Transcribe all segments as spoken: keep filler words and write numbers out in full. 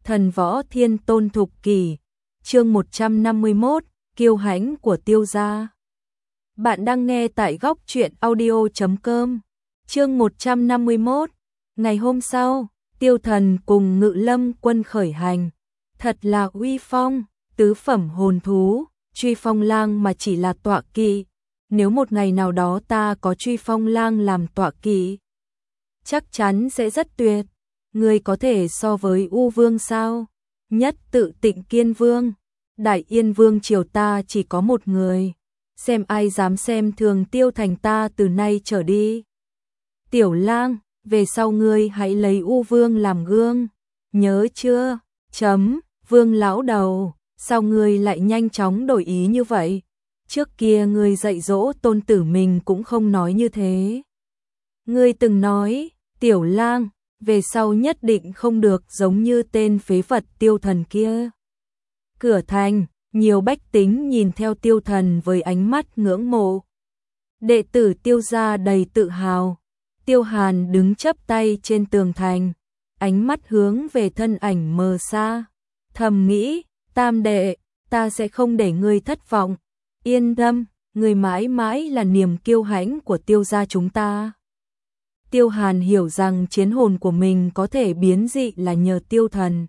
Thần võ thiên tôn thục kỷ, chương một trăm năm mươi mốt, kiêu hãnh của Tiêu gia. Bạn đang nghe tại góc truyện audio chấm com. Chương một trăm năm mươi mốt. Ngày hôm sau, Tiêu Thần cùng Ngự Lâm quân khởi hành. Thật là uy phong, tứ phẩm hồn thú, Truy Phong Lang mà chỉ là tọa kỵ. Nếu một ngày nào đó ta có Truy Phong Lang làm tọa kỵ, chắc chắn sẽ rất tuyệt. Người có thể so với U Vương sao? Nhất tự Tịnh Kiên Vương. Đại Yên Vương triều ta chỉ có một người. Xem ai dám xem thường Tiêu Thành ta từ nay trở đi. Tiểu Lang, về sau ngươi hãy lấy U Vương làm gương. Nhớ chưa? Chấm, Vương lão đầu, sao ngươi lại nhanh chóng đổi ý như vậy? Trước kia ngươi dạy dỗ tôn tử mình cũng không nói như thế. Ngươi từng nói, Tiểu Lang, về sau nhất định không được giống như tên phế vật Tiêu Thần kia. Cửa thành, nhiều bách tính nhìn theo Tiêu Thần với ánh mắt ngưỡng mộ. Đệ tử Tiêu gia đầy tự hào. Tiêu Hàn đứng chắp tay trên tường thành, ánh mắt hướng về thân ảnh mờ xa, thầm nghĩ, Tam đệ, ta sẽ không để ngươi thất vọng. Yên tâm, ngươi mãi mãi là niềm kiêu hãnh của Tiêu gia chúng ta. Tiêu Hàn hiểu rằng chiến hồn của mình có thể biến dị là nhờ Tiêu Thần.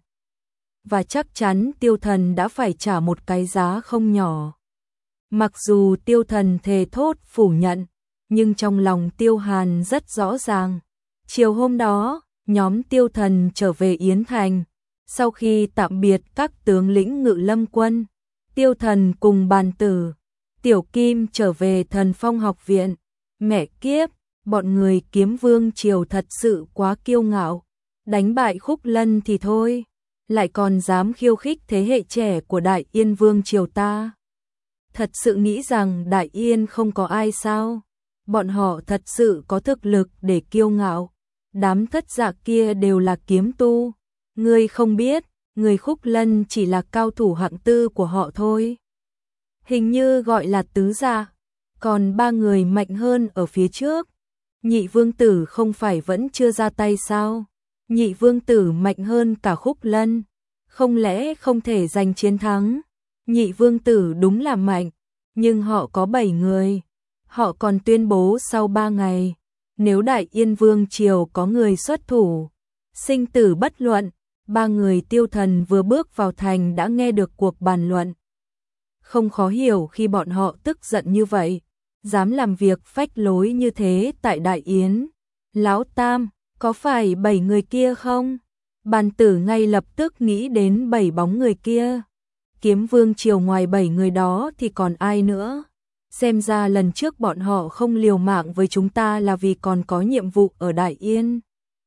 Và chắc chắn Tiêu Thần đã phải trả một cái giá không nhỏ. Mặc dù Tiêu Thần thề thốt phủ nhận, nhưng trong lòng Tiêu Hàn rất rõ ràng. Chiều hôm đó, nhóm Tiêu Thần trở về Yến Thành. Sau khi tạm biệt các tướng lĩnh Ngự Lâm quân, Tiêu Thần cùng Bàn Tử, Tiểu Kim trở về Thần Phong học viện. Mẹ kiếp, bọn người Kiếm Vương triều thật sự quá kiêu ngạo. Đánh bại Khúc Lân thì thôi, lại còn dám khiêu khích thế hệ trẻ của Đại Yên Vương triều ta. Thật sự nghĩ rằng Đại Yên không có ai sao? Bọn họ thật sự có thực lực để kiêu ngạo. Đám thất dạ kia đều là kiếm tu. Ngươi không biết, người Khúc Lân chỉ là cao thủ hạng tư của họ thôi. Hình như gọi là tứ dạ. Còn ba người mạnh hơn ở phía trước. Nhị vương tử không phải vẫn chưa ra tay sao? Nhị vương tử mạnh hơn cả Khúc Lân. Không lẽ không thể giành chiến thắng? Nhị vương tử đúng là mạnh. Nhưng họ có bảy người. Họ còn tuyên bố sau ba ngày, nếu Đại Yên Vương triều có người xuất thủ, sinh tử bất luận. Ba người Tiêu Thần vừa bước vào thành đã nghe được cuộc bàn luận. Không khó hiểu khi bọn họ tức giận như vậy, dám làm việc phách lối như thế tại Đại Yến. Lão Tam, có phải bảy người kia không? Bàn Tử ngay lập tức nghĩ đến bảy bóng người kia. Kiếm Vương triều ngoài bảy người đó thì còn ai nữa? Xem ra lần trước bọn họ không liều mạng với chúng ta là vì còn có nhiệm vụ ở Đại Yên.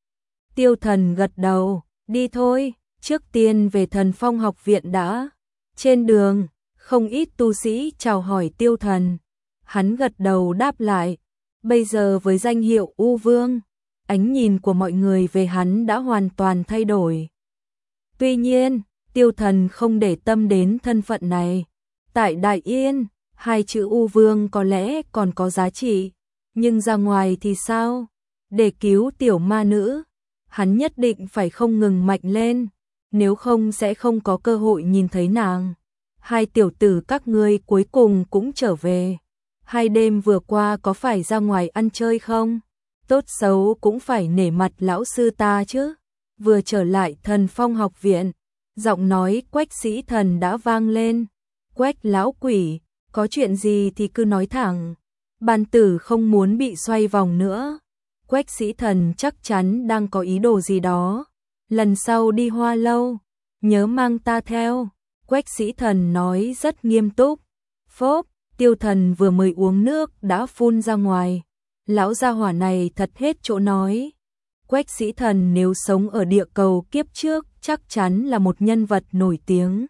Tiêu Thần gật đầu, đi thôi, trước tiên về Thần Phong học viện đã. Trên đường, không ít tu sĩ chào hỏi Tiêu Thần. Hắn gật đầu đáp lại. Bây giờ với danh hiệu U Vương, ánh nhìn của mọi người về hắn đã hoàn toàn thay đổi. Tuy nhiên, Tiêu Thần không để tâm đến thân phận này. Tại Đại Yên, hai chữ U Vương có lẽ còn có giá trị, nhưng ra ngoài thì sao? Để cứu tiểu ma nữ, hắn nhất định phải không ngừng mạnh lên, nếu không sẽ không có cơ hội nhìn thấy nàng. Hai tiểu tử các ngươi cuối cùng cũng trở về. Hai đêm vừa qua có phải ra ngoài ăn chơi không? Tốt xấu cũng phải nể mặt lão sư ta chứ. Vừa trở lại Thần Phong học viện, giọng nói Quách Sĩ Thần đã vang lên. Quách lão quỷ, có chuyện gì thì cứ nói thẳng. Bàn Tử không muốn bị xoay vòng nữa. Quách Sĩ Thần chắc chắn đang có ý đồ gì đó. Lần sau đi Hoa Lâu, nhớ mang ta theo. Quách Sĩ Thần nói rất nghiêm túc. Phốp, Tiêu Thần vừa mới uống nước đã phun ra ngoài. Lão gia hỏa này thật hết chỗ nói. Quách Sĩ Thần nếu sống ở địa cầu kiếp trước chắc chắn là một nhân vật nổi tiếng.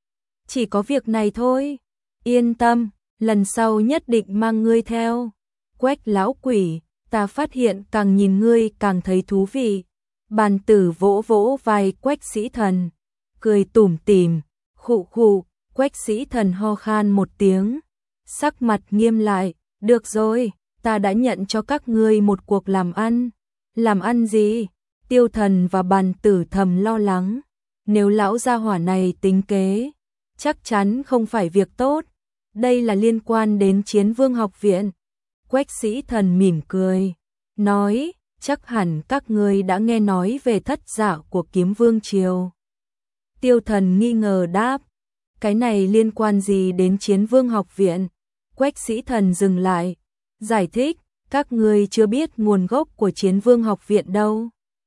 Chỉ có việc này thôi. Yên tâm, lần sau nhất định mang ngươi theo. Quách lão quỷ, ta phát hiện càng nhìn ngươi càng thấy thú vị. Bàn Tử vỗ vỗ vai Quách Sĩ Thần, cười tủm tỉm, khụ khụ. Quách Sĩ Thần ho khan một tiếng, sắc mặt nghiêm lại. Được rồi, ta đã nhận cho các ngươi một cuộc làm ăn. Làm ăn gì? Tiêu Thần và Bàn Tử thầm lo lắng. Nếu lão gia hỏa này tính kế, chắc chắn không phải việc tốt. Đây là liên quan đến Chiến Vương học viện. Quách Sĩ Thần mỉm cười, nói, chắc hẳn các ngươi đã nghe nói về thất giả của Kiếm Vương Triều. Tiêu Thần nghi ngờ đáp, cái này liên quan gì đến Chiến Vương học viện? Quách Sĩ Thần dừng lại, giải thích, các ngươi chưa biết nguồn gốc của Chiến Vương học viện đâu.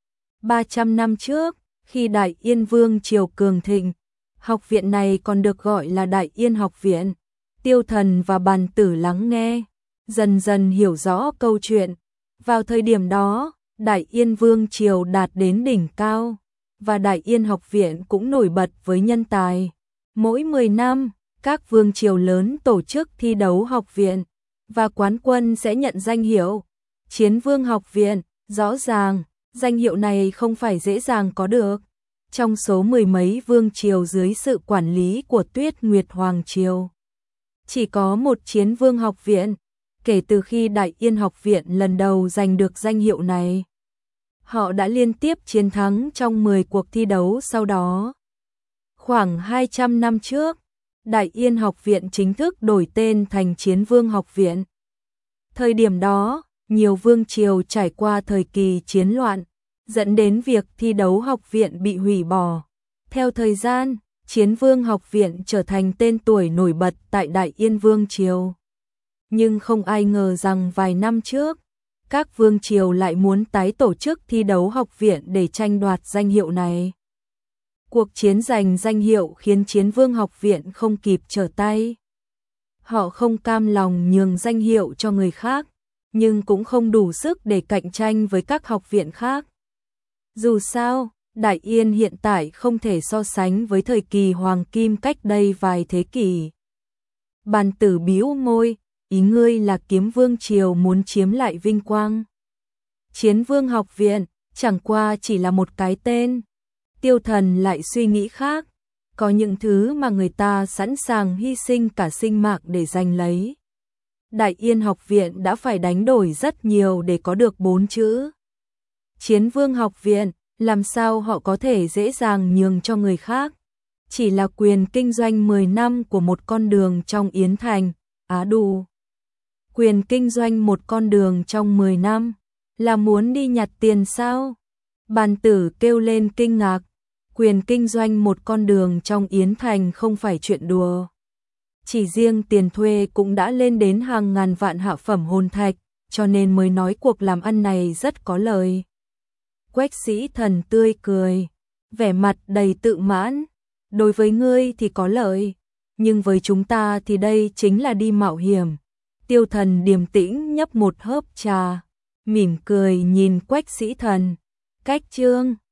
ba trăm năm trước, khi Đại Yên Vương Triều cường thịnh, học viện này còn được gọi là Đại Yên học viện. Tiêu Thần và Bàn Tử lắng nghe, dần dần hiểu rõ câu chuyện. Vào thời điểm đó, Đại Yên Vương Triều đạt đến đỉnh cao, và Đại Yên học viện cũng nổi bật với nhân tài. Mỗi mười năm, các vương triều lớn tổ chức thi đấu học viện, và quán quân sẽ nhận danh hiệu Chiến Vương học viện. Rõ ràng, danh hiệu này không phải dễ dàng có được. Trong số mười mấy vương triều dưới sự quản lý của Tuyết Nguyệt Hoàng Triều, chỉ có một Chiến Vương học viện. Kể từ khi Đại Yên học viện lần đầu giành được danh hiệu này, họ đã liên tiếp chiến thắng trong mười cuộc thi đấu sau đó. Khoảng hai trăm năm trước, Đại Yên học viện chính thức đổi tên thành Chiến Vương học viện. Thời điểm đó, nhiều vương triều trải qua thời kỳ chiến loạn, dẫn đến việc thi đấu học viện bị hủy bỏ. Theo thời gian, Chiến Vương học viện trở thành tên tuổi nổi bật tại Đại Yên Vương Triều. Nhưng không ai ngờ rằng vài năm trước, các vương triều lại muốn tái tổ chức thi đấu học viện để tranh đoạt danh hiệu này. Cuộc chiến giành danh hiệu khiến Chiến Vương học viện không kịp trở tay. Họ không cam lòng nhường danh hiệu cho người khác, nhưng cũng không đủ sức để cạnh tranh với các học viện khác. Dù sao, Đại Yên hiện tại không thể so sánh với thời kỳ hoàng kim cách đây vài thế kỷ. Bàn Tử bĩu môi, ý ngươi là Kiếm Vương Triều muốn chiếm lại vinh quang. Chiến Vương học viện chẳng qua chỉ là một cái tên. Tiêu Thần lại suy nghĩ khác, có những thứ mà người ta sẵn sàng hy sinh cả sinh mạng để giành lấy. Đại Yên học viện đã phải đánh đổi rất nhiều để có được bốn chữ Chiến Vương học viện, làm sao họ có thể dễ dàng nhường cho người khác. Chỉ là quyền kinh doanh mười năm của một con đường trong Yến Thành, á đủ. Quyền kinh doanh một con đường trong mười năm, là muốn đi nhặt tiền sao? Bàn Tử kêu lên kinh ngạc, quyền kinh doanh một con đường trong Yến Thành không phải chuyện đùa. Chỉ riêng tiền thuê cũng đã lên đến hàng ngàn vạn hạ phẩm hồn thạch, cho nên mới nói cuộc làm ăn này rất có lời. Quách Sĩ Thần tươi cười, vẻ mặt đầy tự mãn. Đối với ngươi thì có lợi, nhưng với chúng ta thì đây chính là đi mạo hiểm. Tiêu Thần điềm tĩnh nhấp một hớp trà, mỉm cười nhìn Quách Sĩ Thần. Cách chương